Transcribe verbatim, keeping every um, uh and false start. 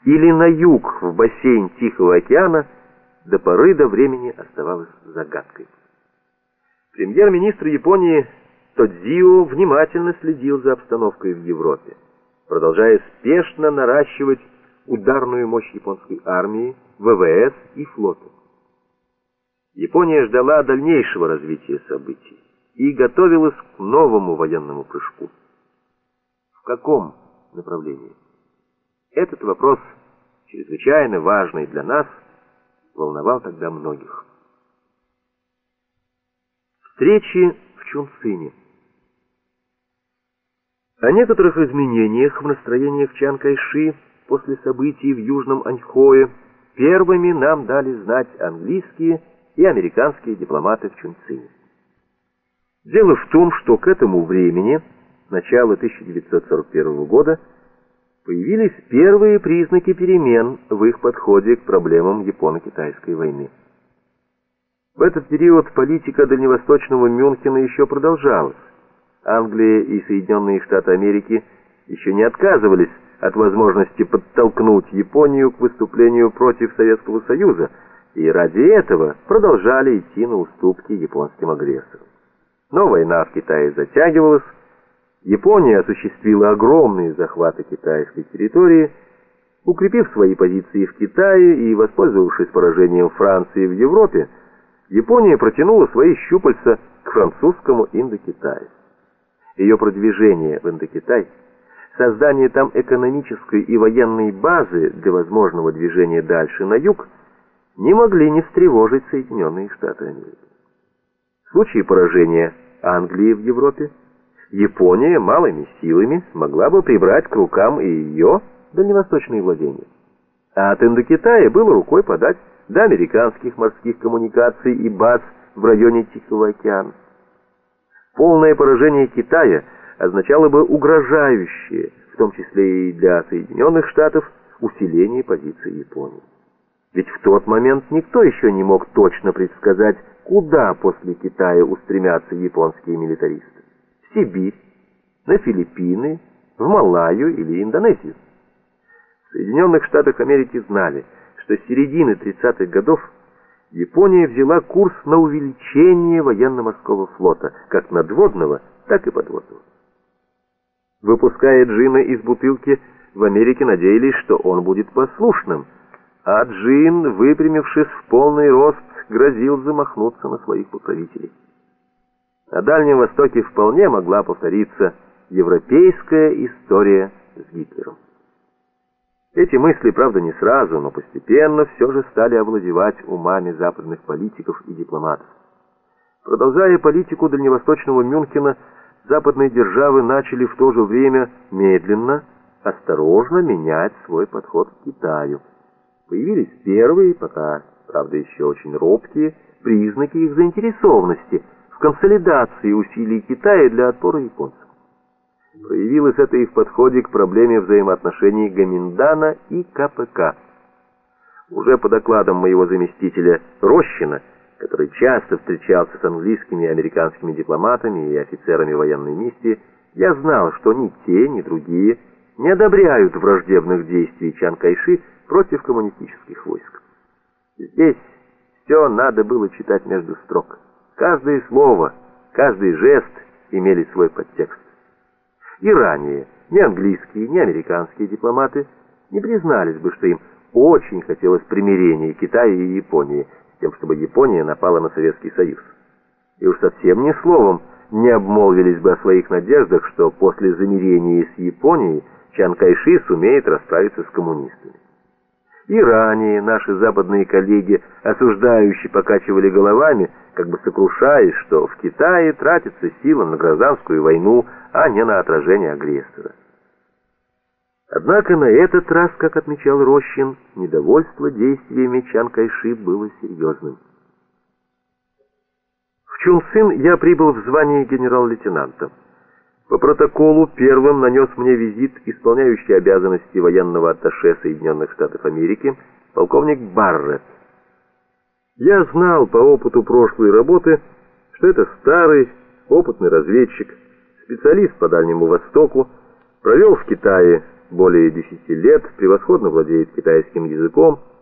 или на юг в бассейн Тихого океана, до поры до времени оставалось загадкой. Премьер-министр Японии Тодзио внимательно следил за обстановкой в Европе, продолжая спешно наращивать ударную мощь японской армии, ВВС и флота. Япония ждала дальнейшего развития событий и готовилась к новому военному прыжку. В каком направлении? Этот вопрос, чрезвычайно важный для нас, волновал тогда многих. Встречи в Чунцине. О некоторых изменениях в настроениях Чан Кайши после событий в Южном Аньхое первыми нам дали знать английские и американские дипломаты в Чунцине. Дело в том, что к этому времени, начало тысяча девятьсот сорок первого года, появились первые признаки перемен в их подходе к проблемам Японо-Китайской войны. В этот период политика дальневосточного Мюнхена еще продолжалась. Англия и Соединенные Штаты Америки еще не отказывались от возможности подтолкнуть Японию к выступлению против Советского Союза, и ради этого продолжали идти на уступки японским агрессорам. Но война в Китае затягивалась, Япония осуществила огромные захваты китайской территории, укрепив свои позиции в Китае и воспользовавшись поражением Франции в Европе, Япония протянула свои щупальца к французскому Индокитаю. Ее продвижение в Индокитай, создание там экономической и военной базы для возможного движения дальше на юг не могли не встревожить Соединенные Штаты Америки. В случае поражения Англии в Европе, Япония малыми силами могла бы прибрать к рукам и ее дальневосточные владения. А от Индокитая было рукой подать до американских морских коммуникаций и баз в районе Тихого океана. Полное поражение Китая означало бы угрожающее, в том числе и для Соединенных Штатов, усиление позиций Японии. Ведь в тот момент никто еще не мог точно предсказать, куда после Китая устремятся японские милитаристы. В Сибирь, на Филиппины, в Малайю или Индонезию. В Соединенных Штатах Америки знали, что с середины тридцатых годов Япония взяла курс на увеличение военно-морского флота, как надводного, так и подводного. Выпуская джина из бутылки, в Америке надеялись, что он будет послушным, а джин, выпрямившись в полный рост, грозил замахнуться на своих покровителей. На Дальнем Востоке вполне могла повториться европейская история с Гитлером. Эти мысли, правда, не сразу, но постепенно все же стали овладевать умами западных политиков и дипломатов. Продолжая политику дальневосточного Мюнхена, западные державы начали в то же время медленно, осторожно менять свой подход к Китаю. Появились первые, пока, правда, еще очень робкие, признаки их заинтересованности в консолидации усилий Китая для отпора японцам. Проявилось это и в подходе к проблеме взаимоотношений Гоминдана и КПК. Уже по докладам моего заместителя Рощина, который часто встречался с английскими и американскими дипломатами и офицерами военной миссии, я знал, что ни те, ни другие не одобряют враждебных действий Чан Кайши против коммунистических войск. Здесь все надо было читать между строк. Каждое слово, каждый жест имели свой подтекст. И ранее ни английские, ни американские дипломаты не признались бы, что им очень хотелось примирения Китая и Японии, с тем, чтобы Япония напала на Советский Союз. И уж совсем ни словом не обмолвились бы о своих надеждах, что после замирения с Японией Чан Кайши сумеет расправиться с коммунистами. И ранее наши западные коллеги осуждающе покачивали головами, как бы сокрушаясь, что в Китае тратится сила на гражданскую войну, а не на отражение агрессора. Однако на этот раз, как отмечал Рощин, недовольство действиями Чан Кайши было серьезным. В Чунцин я прибыл в звании генерал-лейтенанта. По протоколу первым нанес мне визит исполняющий обязанности военного атташе Соединенных Штатов Америки полковник Барретт. Я знал по опыту прошлой работы, что это старый, опытный разведчик, специалист по Дальнему Востоку, провел в Китае более десяти лет, превосходно владеет китайским языком,